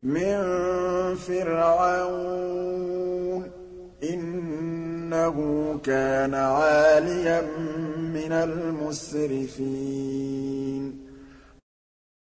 مِن فِرْعَوْنَ ۚ إِنَّهُ كَانَ عَالِيًا مِّنَ الْمُسْرِفِينَ